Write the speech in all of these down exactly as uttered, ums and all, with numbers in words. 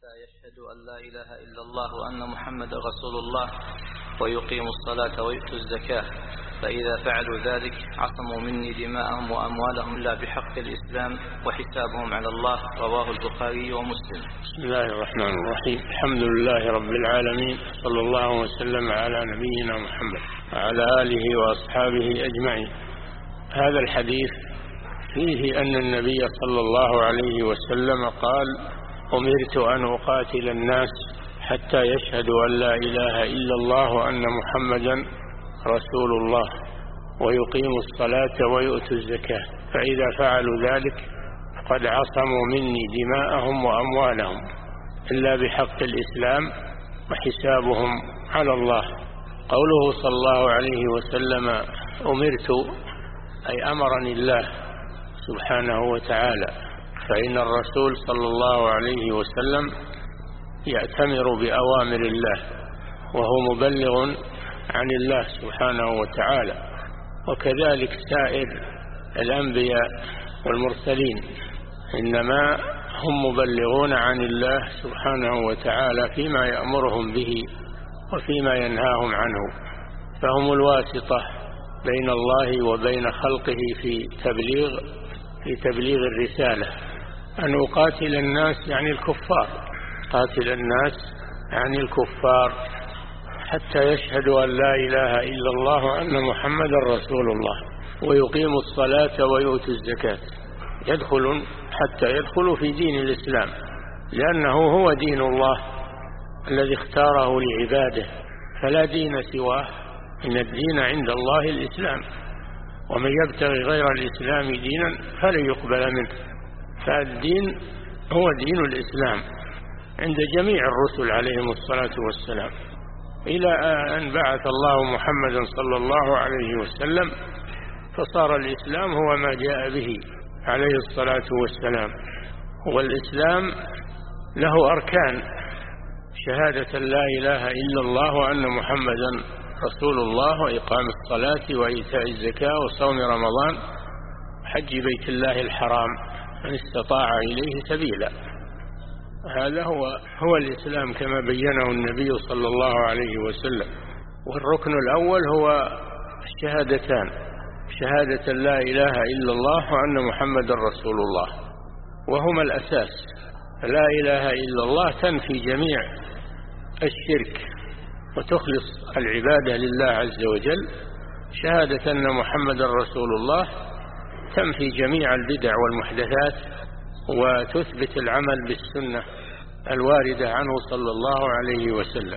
حتى يشهدوا أن لا إله إلا الله وأن محمد رسول الله ويقيموا الصلاة ويؤتوا الزكاة، فإذا فعلوا ذلك عصموا مني دماءهم وأموالهم إلا بحق الإسلام وحسابهم على الله. رواه البخاري ومسلم. بسم الله الرحمن الرحيم. الحمد لله رب العالمين، صلى الله وسلم على نبينا محمد وعلى آله وأصحابه أجمعين. هذا الحديث فيه أن النبي صلى الله عليه وسلم قال: أمرت أن أقاتل الناس حتى يشهدوا أن لا إله إلا الله وأن محمدا رسول الله ويقيموا الصلاة ويؤتوا الزكاة، فإذا فعلوا ذلك قد عصموا مني دماءهم وأموالهم إلا بحق الإسلام وحسابهم على الله. قوله صلى الله عليه وسلم أمرت أي أمرني الله سبحانه وتعالى، فإن الرسول صلى الله عليه وسلم يأتمر بأوامر الله وهو مبلغ عن الله سبحانه وتعالى، وكذلك سائر الأنبياء والمرسلين إنما هم مبلغون عن الله سبحانه وتعالى فيما يأمرهم به وفيما ينهاهم عنه، فهم الواسطة بين الله وبين خلقه في تبليغ في تبليغ الرسالة. أن أقاتل الناس يعني الكفار، قاتل الناس يعني الكفار حتى يشهدوا أن لا إله إلا الله وأن محمدا رسول الله ويقيموا الصلاة ويؤتوا الزكاة، يدخلون حتى يدخلوا في دين الإسلام، لأنه هو دين الله الذي اختاره لعباده، فلا دين سواه، إن الدين عند الله الإسلام، ومن يبتغي غير الإسلام دينا فلن يقبل منه، فالدين هو دين الإسلام عند جميع الرسل عليهم الصلاة والسلام، إلى أن بعث الله محمدا صلى الله عليه وسلم فصار الإسلام هو ما جاء به عليه الصلاة والسلام. والإسلام له أركان: شهادة لا إله إلا الله وأن محمدا رسول الله وإقام الصلاة وإيتاء الزكاة وصوم رمضان وحج بيت الله الحرام من استطاع إليه سبيلا. هذا هو هو الإسلام كما بينه النبي صلى الله عليه وسلم. والركن الأول هو الشهادتان: شهادة لا إله إلا الله وأن محمدا رسول الله، وهما الأساس. لا إله إلا الله تنفي جميع الشرك وتخلص العبادة لله عز وجل. شهادة أن محمدا رسول الله تنفي جميع البدع والمحدثات وتثبت العمل بالسنة الواردة عنه صلى الله عليه وسلم،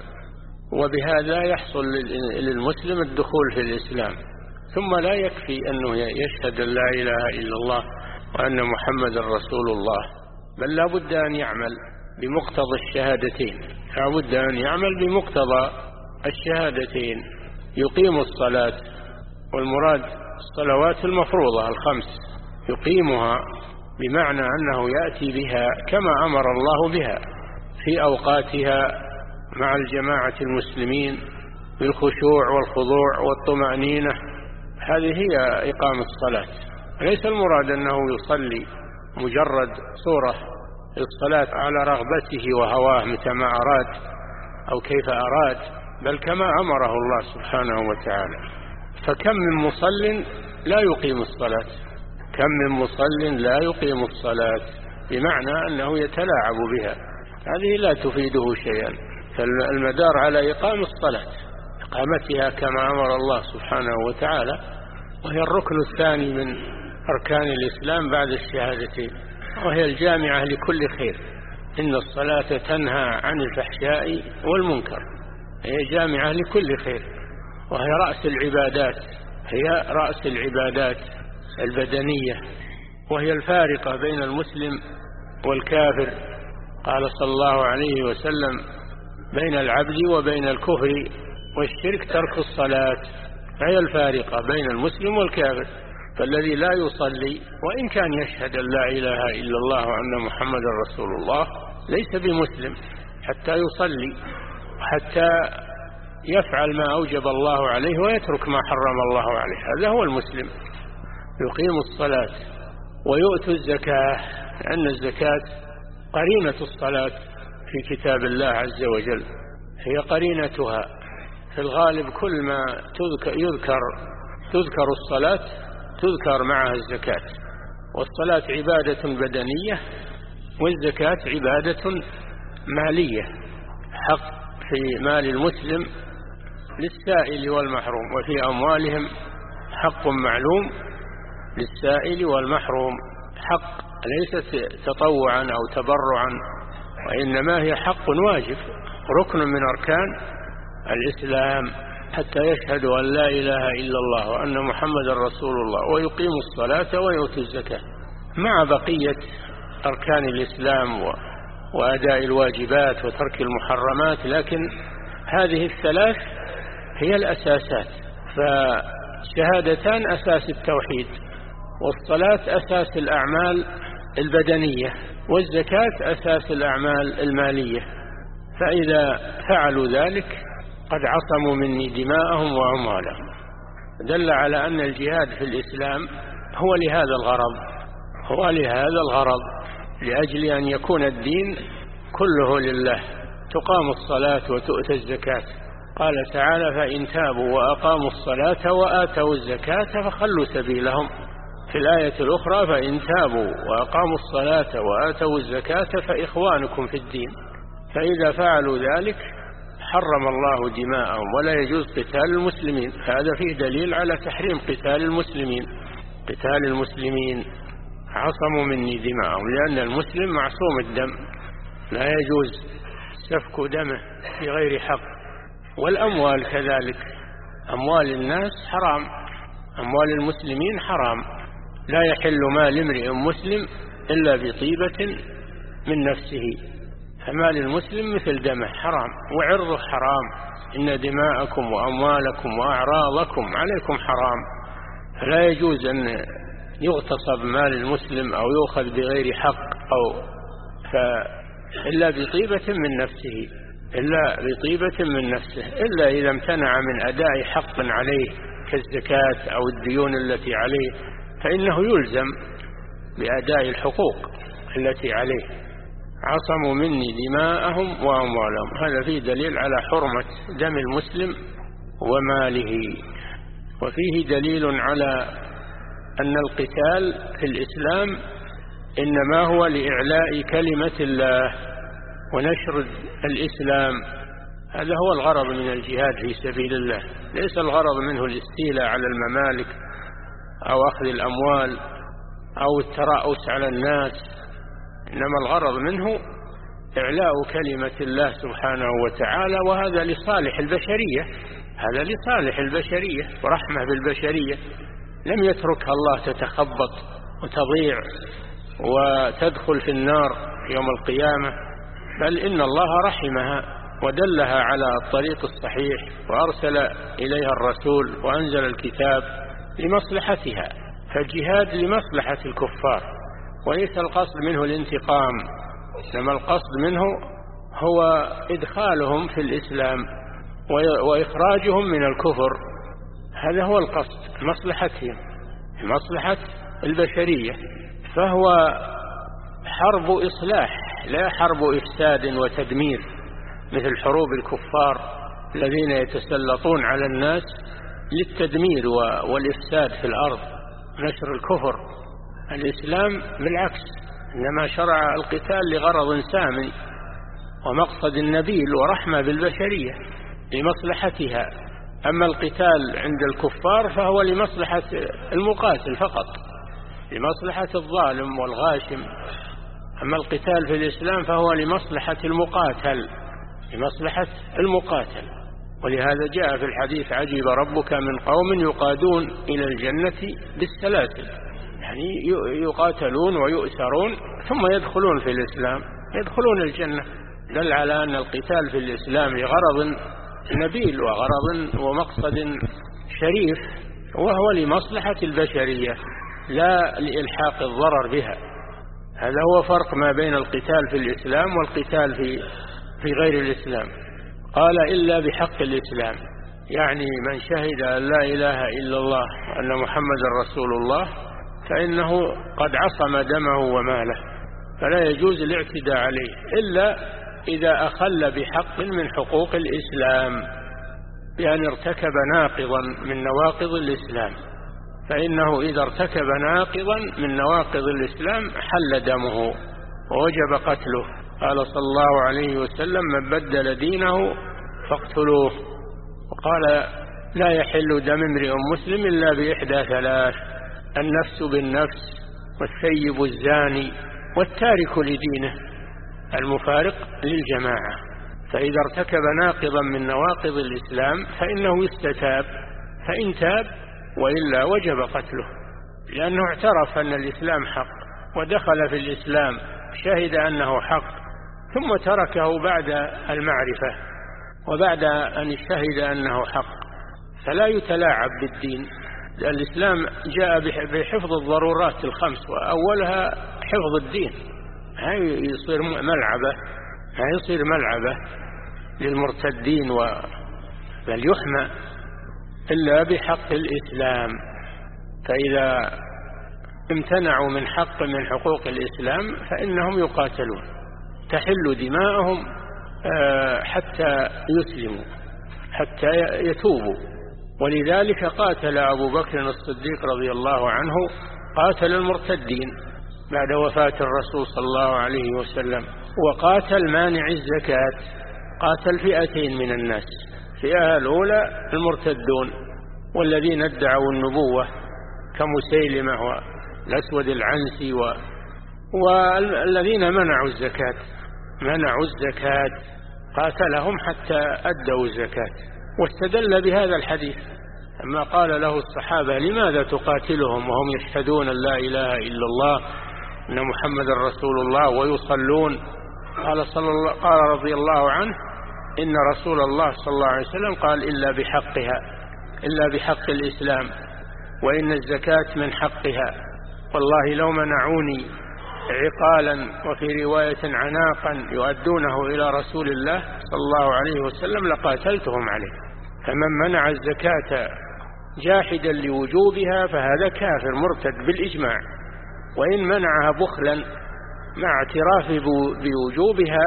وبهذا يحصل للمسلم الدخول في الإسلام. ثم لا يكفي أنه يشهد أن لا إله إلا الله وأن محمدا رسول الله، بل لا بد أن يعمل بمقتضى الشهادتين، لا بد أن يعمل بمقتضى الشهادتين. يقيم الصلاة، والمراد الصلوات المفروضة الخمس، يقيمها بمعنى أنه يأتي بها كما أمر الله بها في أوقاتها مع الجماعة المسلمين بالخشوع والخضوع والطمأنينة. هذه هي إقام الصلاة. ليس المراد أنه يصلي مجرد صورة الصلاة على رغبته وهواه متى ما أراد أو كيف أراد، بل كما أمره الله سبحانه وتعالى. فكم من مصل لا يقيم الصلاة، كم من مصل لا يقيم الصلاة، بمعنى أنه يتلاعب بها، هذه لا تفيده شيئا. فالمدار على إقام الصلاة، إقامتها كما أمر الله سبحانه وتعالى، وهي الركن الثاني من أركان الإسلام بعد الشهادتين، وهي الجامعة لكل خير. إن الصلاة تنهى عن الفحشاء والمنكر، هي جامعة لكل خير، وهي رأس العبادات، هي رأس العبادات البدنية، وهي الفارقة بين المسلم والكافر. قال صلى الله عليه وسلم: بين العبد وبين الكفر والشرك ترك الصلاة، هي الفارقة بين المسلم والكافر. فالذي لا يصلي وإن كان يشهد أن لا إله إلا الله وأن محمدا رسول الله ليس بمسلم حتى يصلي، حتى يفعل ما أوجب الله عليه ويترك ما حرم الله عليه، هذا هو المسلم. يقيم الصلاة ويؤتوا الزكاة، لأن الزكاة قرينة الصلاة، في كتاب الله عز وجل، هي قرينتها. في الغالب كل ما تذكر يذكر تذكر الصلاة تذكر معها الزكاة، والصلاة عبادة بدنية والزكاة عبادة مالية، حق في مال المسلم للسائل والمحروم، وفي أموالهم حق معلوم للسائل والمحروم، حق ليست تطوعا أو تبرعا، وإنما هي حق واجب، ركن من أركان الإسلام، حتى يشهدوا أن لا إله إلا الله وأن محمد رسول الله ويقيم الصلاة ويؤتي الزكاة، مع بقية أركان الإسلام وأداء الواجبات وترك المحرمات. لكن هذه الثلاث هي الأساسات، فشهادتان أساس التوحيد، والصلاة أساس الأعمال البدنية، والزكاة أساس الأعمال المالية. فإذا فعلوا ذلك قد عصموا مني دماءهم وأموالهم. دل على أن الجهاد في الإسلام هو لهذا الغرض، هو لهذا الغرض لأجل أن يكون الدين كله لله، تقام الصلاة وتؤتى الزكاة. قال تعالى: فإن تابوا وأقاموا الصلاة وآتوا الزكاة فخلوا سبيلهم. في الآية الأخرى: فإن تابوا وأقاموا الصلاة وآتوا الزكاة فإخوانكم في الدين. فإذا فعلوا ذلك حرم الله دماءهم ولا يجوز قتال المسلمين. هذا فيه دليل على تحريم قتال المسلمين. قتال المسلمين عصموا مني دماءهم، لأن المسلم معصوم الدم، لا يجوز سفك دمه بغير حق. والأموال كذلك، أموال الناس حرام، أموال المسلمين حرام، لا يحل مال امرئ مسلم إلا بطيبة من نفسه، فمال المسلم مثل دمه حرام، وعرضه حرام. إن دماءكم وأموالكم وأعراضكم عليكم حرام، فلا يجوز أن يغتصب مال المسلم أو يؤخذ بغير حق أو إلا بطيبة من نفسه، إلا بطيبة من نفسه، إلا إذا امتنع من أداء حق عليه كالزكاة أو الديون التي عليه، فإنه يلزم بأداء الحقوق التي عليه. عصموا مني دماءهم وأموالهم. هذا فيه دليل على حرمة دم المسلم وماله. وفيه دليل على أن القتال في الإسلام إنما هو لإعلاء كلمة الله ونشر الإسلام. هذا هو الغرض من الجهاد في سبيل الله، ليس الغرض منه الاستيلاء على الممالك أو أخذ الأموال أو الترأس على الناس، إنما الغرض منه إعلاء كلمة الله سبحانه وتعالى، وهذا لصالح البشرية، هذا لصالح البشرية ورحمة بالبشرية. لم يتركها الله تتخبط وتضيع وتدخل في النار يوم القيامة، بل إن الله رحمها ودلها على الطريق الصحيح، وأرسل إليها الرسول وأنزل الكتاب لمصلحتها. فالجهاد لمصلحة الكفار، وليس القصد منه الانتقام، إنما القصد منه هو إدخالهم في الإسلام وإخراجهم من الكفر. هذا هو القصد، مصلحتهم، مصلحة البشرية. فهو حرب إصلاح لا حرب إفساد وتدمير، مثل حروب الكفار الذين يتسلطون على الناس للتدمير والإفساد في الأرض، نشر الكفر. الإسلام بالعكس، إنما شرع القتال لغرض سامي ومقصد نبيل ورحمة بالبشرية لمصلحتها. أما القتال عند الكفار فهو لمصلحة المقاتل فقط، لمصلحة الظالم والغاشم. أما القتال في الإسلام فهو لمصلحة المقاتل، لمصلحة المقاتل. ولهذا جاء في الحديث: عجب ربك من قوم يقادون إلى الجنة بالسلاسل، يعني يقاتلون ويؤسرون ثم يدخلون في الإسلام، يدخلون الجنة. دل على أن القتال في الإسلام لغرض نبيل وغرض ومقصد شريف، وهو لمصلحة البشرية لا لإلحاق الضرر بها. هذا هو فرق ما بين القتال في الإسلام والقتال في في غير الإسلام. قال: إلا بحق الإسلام، يعني من شهد أن لا إله إلا الله وأن محمد رسول الله فإنه قد عصم دمه وماله، فلا يجوز الاعتداء عليه إلا إذا أخل بحق من حقوق الإسلام بأن ارتكب ناقضا من نواقض الإسلام، فإنه إذا ارتكب ناقضا من نواقض الإسلام حل دمه ووجب قتله. قال صلى الله عليه وسلم: من بدل دينه فاقتلوه. وقال: لا يحل دم امرئ مسلم إلا بإحدى ثلاث: النفس بالنفس، والثيب الزاني، والتارك لدينه المفارق للجماعة. فإذا ارتكب ناقضا من نواقض الإسلام فإنه يستتاب، فإن تاب وإلا وجب قتله، لأنه اعترف أن الإسلام حق ودخل في الإسلام، شهد أنه حق، ثم تركه بعد المعرفة وبعد أن شهد أنه حق. فلا يتلاعب بالدين. الإسلام جاء بحفظ الضرورات الخمس، وأولها حفظ الدين. هاي يصير ملعبة، هاي يصير ملعبة للمرتدين، بل يحمى إلا بحق الإسلام. فإذا امتنعوا من حق من حقوق الإسلام فإنهم يقاتلون، تحل دماءهم حتى يسلموا، حتى يتوبوا. ولذلك قاتل أبو بكر الصديق رضي الله عنه، قاتل المرتدين بعد وفاة الرسول صلى الله عليه وسلم، وقاتل مانع الزكاة، قاتل فئتين من الناس: فئة الأولى المرتدون والذين ادعوا النبوة كمسيلمة والأسود العنسي و... والذين منعوا الزكاة منعوا الزكاة قاتلهم حتى أدوا الزكاة. واستدل بهذا الحديث لما قال له الصحابة: لماذا تقاتلهم وهم يشهدون أن لا إله إلا الله أن محمد رسول الله ويصلون؟ قال, صلى الله قال رضي الله عنه: إن رسول الله صلى الله عليه وسلم قال: إلا بحقها، إلا بحق الإسلام، وإن الزكاة من حقها، والله لو منعوني عقالا وفي رواية عناقا يؤدونه إلى رسول الله صلى الله عليه وسلم لقاتلتهم عليه. فمن منع الزكاة جاحدا لوجوبها فهذا كافر مرتد بالإجماع، وإن منعها بخلا مع اعتراف بوجوبها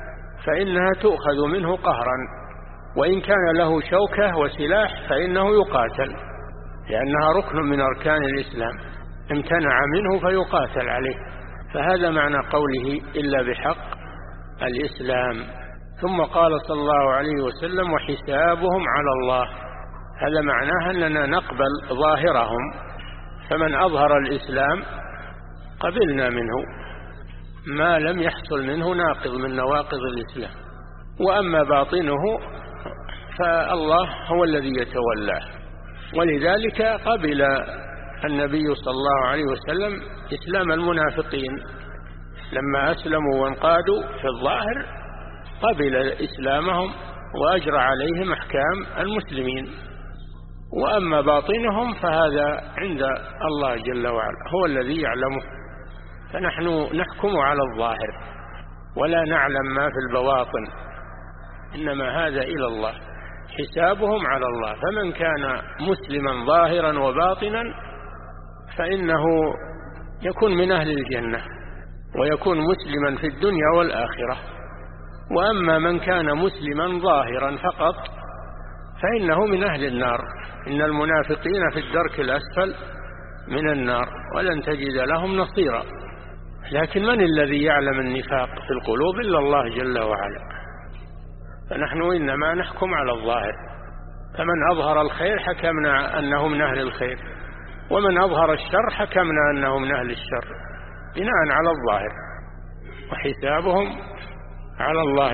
فإنها تؤخذ منه قهرا، وإن كان له شوكة وسلاح فإنه يقاتل، لأنها ركن من أركان الإسلام، امتنع منه فيقاتل عليه. فهذا معنى قوله: إلا بحق الإسلام. ثم قال صلى الله عليه وسلم: وحسابهم على الله. هذا معناه أننا نقبل ظاهرهم، فمن أظهر الإسلام قبلنا منه ما لم يحصل منه ناقض من نواقض الإسلام، وأما باطنه فالله هو الذي يتولاه. ولذلك قبل النبي صلى الله عليه وسلم إسلام المنافقين لما أسلموا وانقادوا في الظاهر، قبل إسلامهم وأجرى عليهم أحكام المسلمين. وأما باطنهم فهذا عند الله جل وعلا، هو الذي يعلمه، فنحن نحكم على الظاهر ولا نعلم ما في البواطن، إنما هذا إلى الله، حسابهم على الله. فمن كان مسلما ظاهرا وباطنا فإنه يكون من أهل الجنة ويكون مسلما في الدنيا والآخرة. وأما من كان مسلما ظاهرا فقط فإنه من أهل النار. إن المنافقين في الدرك الأسفل من النار ولن تجد لهم نصيرا. لكن من الذي يعلم النفاق في القلوب إلا الله جل وعلا. فنحن إنما نحكم على الظاهر، فمن أظهر الخير حكمنا أنه من أهل الخير، ومن أظهر الشر حكمنا أنه من أهل الشر، بناء على الظاهر. وحسابهم على الله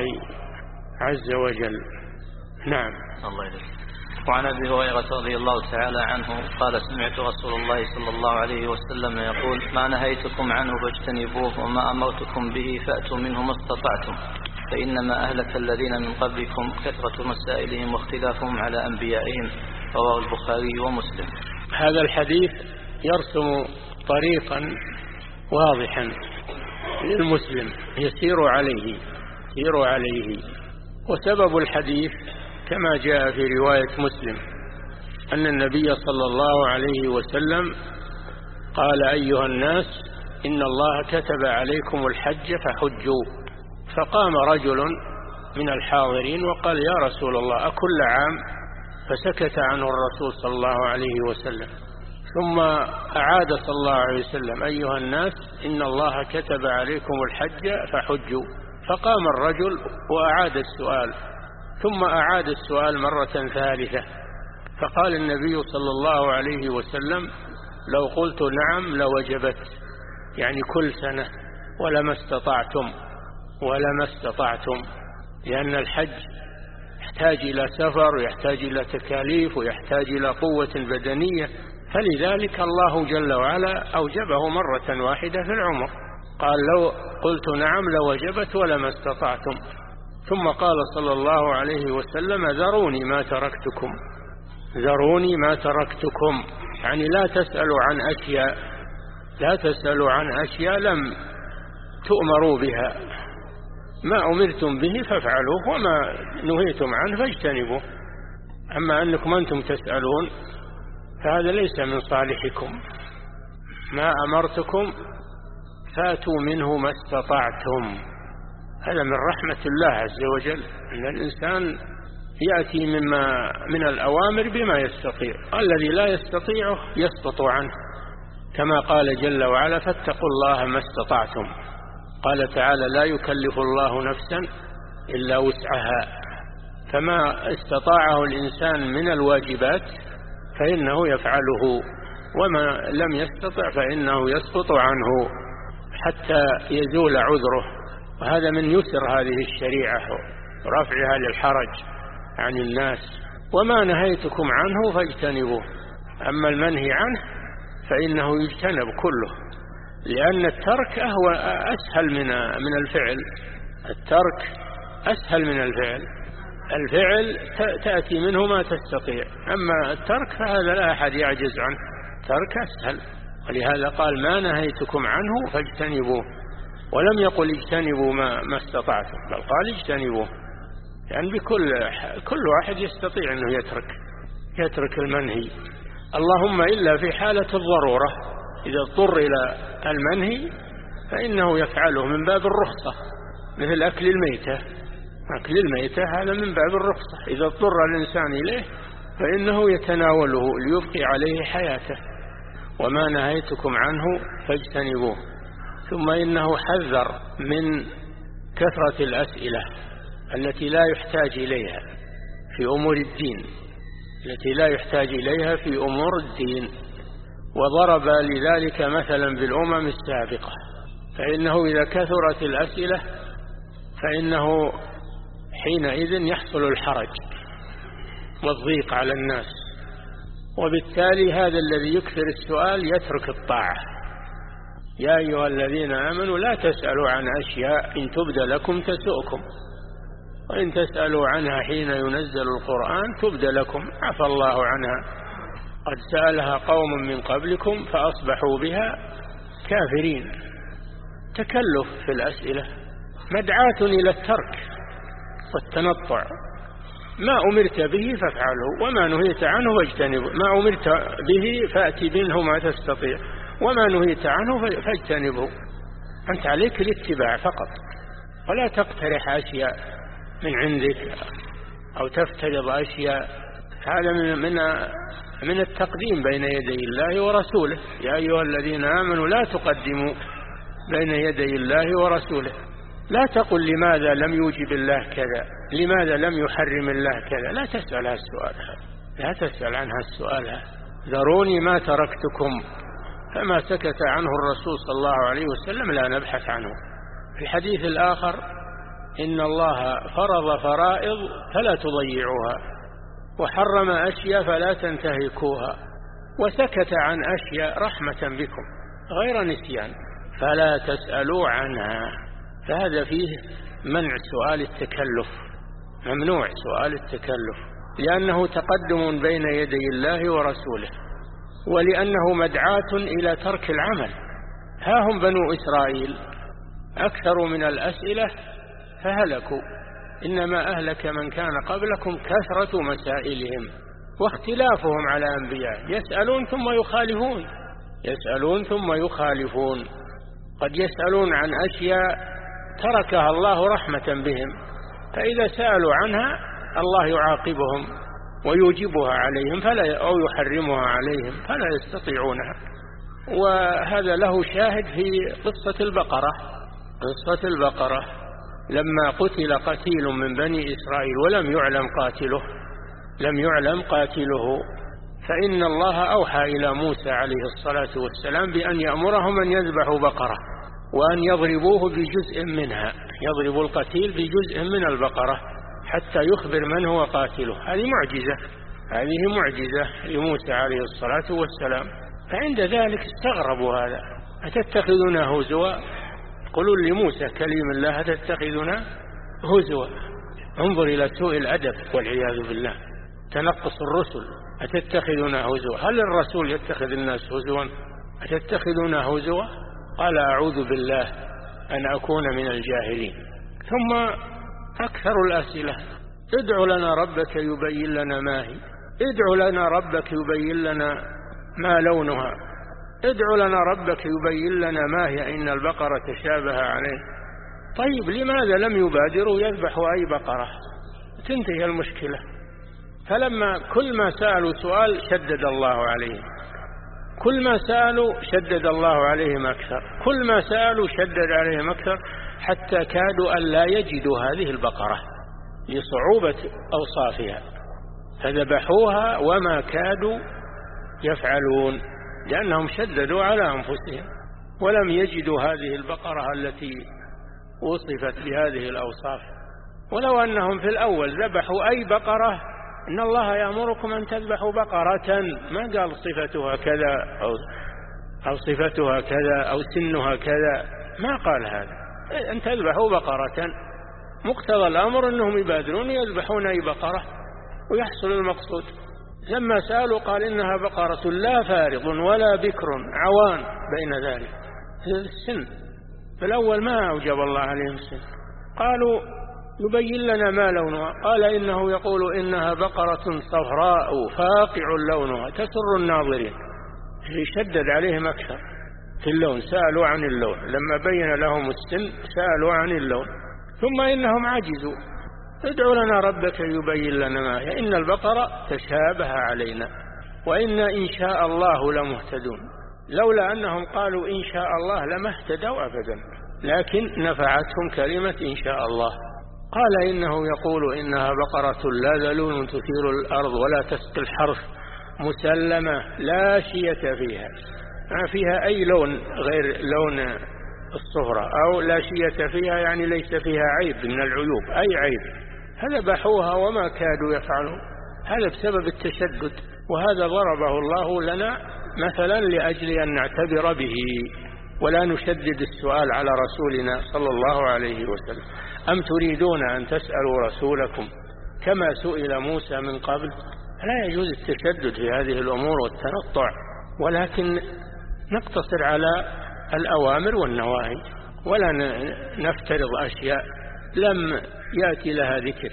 عز وجل. نعم. الله يدرك. وعن أبي هريرة رضي الله تعالى عنه قال: سمعت رسول الله صلى الله عليه وسلم يقول: ما نهيتكم عنه فاجتنبوه، وما أمرتكم به فأتوا منه ما استطعتم، فإنما أهلك الذين من قبلكم كثرة مسائلهم واختلافهم على أنبيائهم. رواه البخاري ومسلم. هذا الحديث يرسم طريقا واضحا للمسلم يسير عليه يسير عليه وسبب الحديث كما جاء في رواية مسلم أن النبي صلى الله عليه وسلم قال: أيها الناس، إن الله كتب عليكم الحج فحجوا. فقام رجل من الحاضرين وقال: يا رسول الله، أكل عام؟ فسكت عنه الرسول صلى الله عليه وسلم، ثم أعاد صلى الله عليه وسلم: أيها الناس، إن الله كتب عليكم الحج فحجوا. فقام الرجل وأعاد السؤال، ثم أعاد السؤال مرة ثالثة، فقال النبي صلى الله عليه وسلم: لو قلت نعم لوجبت، يعني كل سنة، ولما استطعتم ولما استطعتم لأن الحج يحتاج إلى سفر ويحتاج إلى تكاليف ويحتاج إلى قوة بدنية، فلذلك الله جل وعلا أوجبه مرة واحدة في العمر. قال: لو قلت نعم لوجبت ولما استطعتم. ثم قال صلى الله عليه وسلم: ذروني ما تركتكم، ذروني ما تركتكم، يعني لا تسألوا عن أشياء لا تسألوا عن أشياء لم تؤمروا بها، ما أمرتم به فافعلوه، وما نهيتم عنه فاجتنبوه. أما أنكم أنتم تسألون فهذا ليس من صالحكم. ما أمرتكم فاتوا منه ما استطعتم. هذا من رحمة الله عز وجل، أن الإنسان يأتي مما من الأوامر بما يستطيع، الذي لا يستطيعه يسقط عنه، كما قال جل وعلا: فاتقوا الله ما استطعتم. قال تعالى: لا يكلف الله نفسا إلا وسعها، فما استطاعه الإنسان من الواجبات فإنه يفعله، وما لم يستطع فإنه يسقط عنه حتى يزول عذره. وهذا من يسر هذه الشريعة ورفعها للحرج عن الناس. وما نهيتكم عنه فاجتنبوه، أما المنهي عنه فإنه يجتنب كله، لأن الترك أهو أسهل من من الفعل. الترك أسهل من الفعل. الفعل تأتي منه ما تستطيع، أما الترك فهذا لا أحد يعجز عنه، ترك أسهل. ولهذا قال: ما نهيتكم عنه فاجتنبوه، ولم يقل اجتنبوا ما, ما استطعتم، بل قال اجتنبوه، يعني بكل كل واحد يستطيع أنه يترك يترك المنهي، اللهم إلا في حالة الضرورة، إذا اضطر إلى المنهي فإنه يفعله من باب الرخصة، مثل أكل الميتة. أكل الميتة هذا من باب الرخصة، إذا اضطر الإنسان إليه فإنه يتناوله ليبقي عليه حياته. وما نهيتكم عنه فاجتنبوه. ثم إنه حذر من كثرة الأسئلة التي لا يحتاج إليها في أمور الدين التي لا يحتاج إليها في أمور الدين وضرب لذلك مثلا بالأمم السابقة، فإنه إذا كثرت الأسئلة فإنه حينئذ يحصل الحرج والضيق على الناس، وبالتالي هذا الذي يكثر السؤال يترك الطاعة. يا أيها الذين آمنوا لا تسألوا عن أشياء إن تبد لكم تسؤكم، وإن تسألوا عنها حين ينزل القرآن تبد لكم عفى الله عنها، قد سألها قوم من قبلكم فأصبحوا بها كافرين. تكلف في الأسئلة مدعاة إلى الترك والتنطع. ما أمرت به فافعله، وما نهيت عنه فاجتنبه. ما أمرت به فأتي منه ما تستطيع، وما نهيت عنه فاجتنبه. أنت عليك الاتباع فقط، ولا تقترح أشياء من عندك أو تفترض أشياء. هذا من من من التقديم بين يدي الله ورسوله. يا أيها الذين آمنوا لا تقدموا بين يدي الله ورسوله. لا تقل لماذا لم يوجب الله كذا، لماذا لم يحرم الله كذا، لا تسأل هالسؤال هذا، لا تسأل عنها السؤال هذا. ذروني ما تركتكم، فما سكت عنه الرسول صلى الله عليه وسلم لا نبحث عنه. في الحديث الآخر: إن الله فرض فرائض فلا تضيعوها، وحرم أشياء فلا تنتهكوها، وسكت عن أشياء رحمة بكم غير نسيان فلا تسألوا عنها. فهذا فيه منع سؤال التكلف، ممنوع سؤال التكلف، لأنه تقدم بين يدي الله ورسوله، ولأنه مدعاة إلى ترك العمل. ها هم بنو إسرائيل أكثر من الأسئلة فهلكوا، إنما أهلك من كان قبلكم كثرة مسائلهم واختلافهم على أنبياء، يسألون ثم يخالفون يسألون ثم يخالفون قد يسألون عن أشياء تركها الله رحمة بهم، فإذا سألوا عنها الله يعاقبهم ويوجبها عليهم فلا أو يحرمها عليهم فلا يستطيعونها. وهذا له شاهد في قصة البقرة. قصة البقرة لما قتل قتيل من بني إسرائيل ولم يعلم قاتله لم يعلم قاتله فإن الله أوحى إلى موسى عليه الصلاة والسلام بأن يأمرهم أن يذبحوا بقرة وأن يضربوه بجزء منها، يضرب القتيل بجزء من البقرة حتى يخبر من هو قاتله. هذه معجزة هذه معجزة لموسى عليه الصلاة والسلام. فعند ذلك استغربوا هذا، أتتخذنا هزوا؟ قلوا لموسى كليم الله أتتخذنا هزوا؟ انظر إلى سوء الأدب والعياذ بالله، تنقص الرسل. أتتخذنا هزوا؟ هل الرسول يتخذ الناس هزوا؟ أتتخذنا هزوا؟ قال أعوذ بالله أن أكون من الجاهلين. ثم أكثر الأسئلة، ادع لنا ربك يبين لنا ما هي، ادع لنا ربك يبين لنا ما لونها، ادع لنا ربك يبين لنا ما هي إن البقرة تشابه عليه. طيب لماذا لم يبادروا يذبحوا أي بقرة تنتهي المشكلة؟ فلما كل ما سألوا سؤال شدد الله عليهم، كل ما سألوا شدد الله عليهم أكثر، كل ما سألوا شدد عليهم أكثر، حتى كادوا أن لا يجدوا هذه البقرة لصعوبة أوصافها فذبحوها وما كادوا يفعلون، لأنهم شددوا على أنفسهم ولم يجدوا هذه البقرة التي وصفت بهذه الأوصاف. ولو أنهم في الأول ذبحوا أي بقرة، إن الله يأمركم أن تذبحوا بقرة، ما قال صفتها كذا أو, أو صفتها كذا أو سنها كذا، ما قال هذا، أن تذبحوا بقرة. مقتضى الأمر أنهم يبادرون يذبحون أي بقرة ويحصل المقصود. لما سألوا قال إنها بقرة لا فارض ولا بكر عوان بين ذلك، السن في الأول ما أوجب الله عليهم السن. قالوا يبين لنا ما لونها، قال إنه يقول إنها بقرة صفراء فاقع لونها تسر الناظرين. يشدد عليهم أكثر في اللون، سألوا عن اللون، لما بين لهم السن سألوا عن اللون. ثم إنهم عجزوا، ادعوا لنا ربك يبين لنا ما هي إن البقرة تشابه علينا وإنا إن شاء الله لمهتدون. لولا أنهم قالوا إن شاء الله لما اهتدوا أبدا، لكن نفعتهم كلمة إن شاء الله. قال إنه يقول إنها بقرة لا ذلول تثير الأرض ولا تسقي الحرث مسلمة لا شية فيها، ما فيها أي لون غير لون الصفرة، أو لا شية فيها يعني ليس فيها عيب من العيوب أي عيب. فذبحوها وما كادوا يفعلون، هذا بسبب التشدد. وهذا ضربه الله لنا مثلا لأجل أن نعتبر به ولا نشدد السؤال على رسولنا صلى الله عليه وسلم. أم تريدون أن تسألوا رسولكم كما سئل موسى من قبل؟ لا يجوز التشدد في هذه الأمور والتنطع، ولكن نقتصر على الأوامر والنواهي ولا نفترض أشياء لم يأتي لها ذكر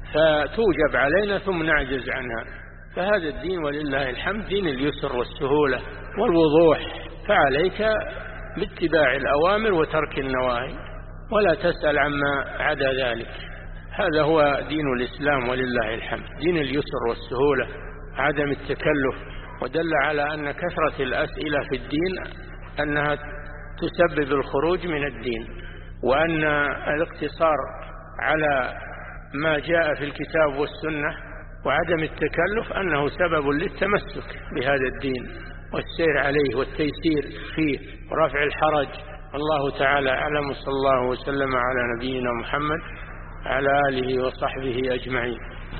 فتوجب علينا ثم نعجز عنها. فهذا الدين ولله الحمد دين اليسر والسهولة والوضوح، فعليك باتباع الأوامر وترك النواهي ولا تسأل عما عدا ذلك. هذا هو دين الإسلام ولله الحمد، دين اليسر والسهولة، عدم التكلف. ودل على أن كثرة الأسئلة في الدين أنها تسبب الخروج من الدين، وأن الاقتصار على ما جاء في الكتاب والسنة وعدم التكلف أنه سبب للتمسك بهذا الدين والسير عليه والتيسير فيه ورفع الحرج. الله تعالى أعلم، صلى الله وسلم على نبينا محمد على آله وصحبه أجمعين.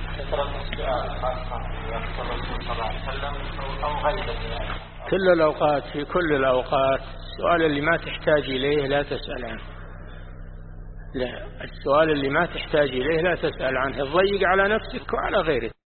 كل الأوقات، في كل الأوقات، السؤال اللي ما تحتاج إليه لا تسأل عنه. لا، السؤال اللي ما تحتاج إليه لا تسأل عنه، تضيق على نفسك وعلى غيرك.